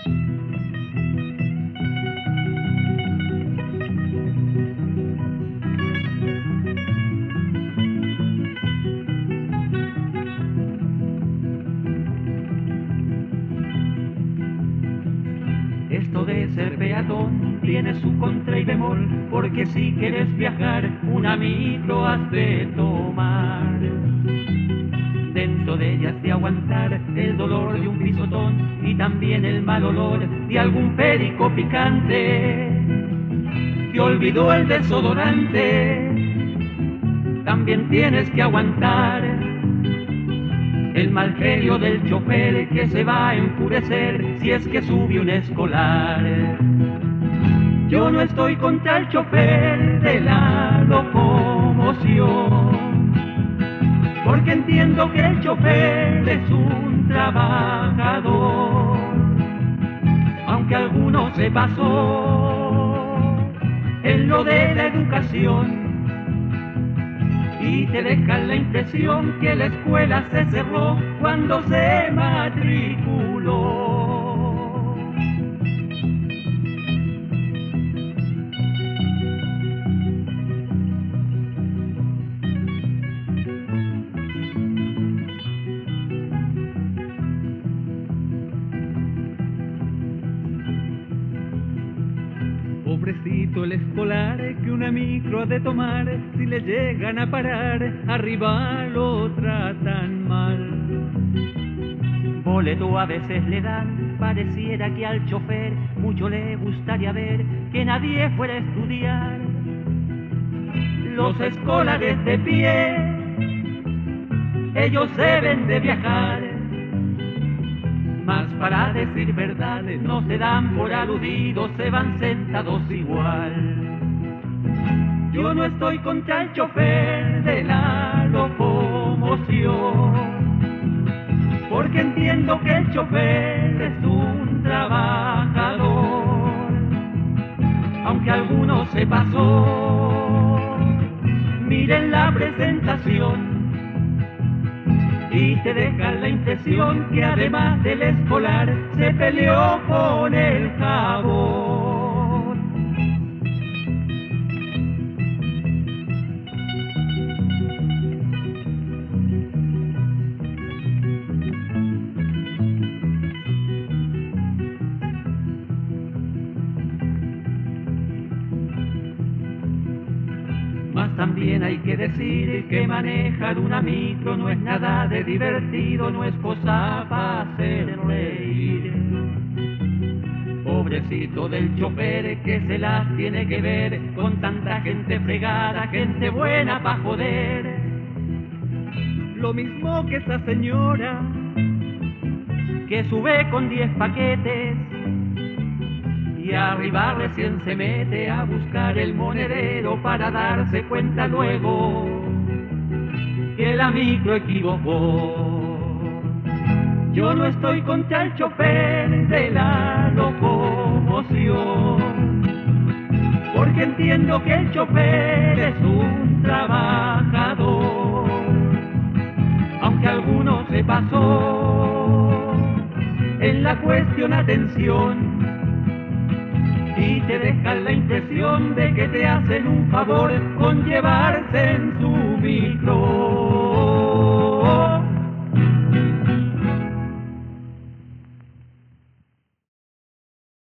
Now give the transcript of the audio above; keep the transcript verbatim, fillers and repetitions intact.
Esto de ser peatón tiene su contra y bemol, porque si quieres viajar, una micro has de tomar. Dentro de ella has de aguantar el dolor de un pisotón y también el mal olor de algún perico picante. Te olvidó el desodorante, también tienes que aguantar el mal genio del chofer que se va a enfurecer si es que sube un escolar. Yo no estoy contra el chofer de la locomoción, porque entiendo que el chofer es un trabajador, aunque alguno se pasó en lo de la educación y te dejan la impresión que la escuela se cerró cuando se matriculó. Pobrecito el escolar que una micro ha de tomar, si le llegan a parar, arriba lo tratan mal. Boleto a veces le dan, pareciera que al chofer mucho le gustaría ver que nadie fuera a estudiar. Los escolares de pie, ellos deben de viajar, mas para decir verdad no se dan por aludidos, se van sentados igual. Yo no estoy contra el chofer de la locomoción, porque entiendo que el chofer es un trabajador, aunque alguno se pasó. Miren la presentación y te dejan la impresión que además del escolar se peleó con el jabón. Mas también hay que decir que manejar una micro no es nada de divertido, no es cosa para hacer reír. Pobrecito del chofer que se las tiene que ver con tanta gente fregada, gente buena pa' joder. Lo mismo que esa señora que sube con diez paquetes y arriba recién se mete a buscar el monedero para darse cuenta luego que la micro equivocó. Yo no estoy contra el chofer de la locomoción, porque entiendo que el chofer es un trabajador, aunque alguno se pasó en la cuestión atención y te dejan la impresión de que te hacen un favor con llevarse en su micro.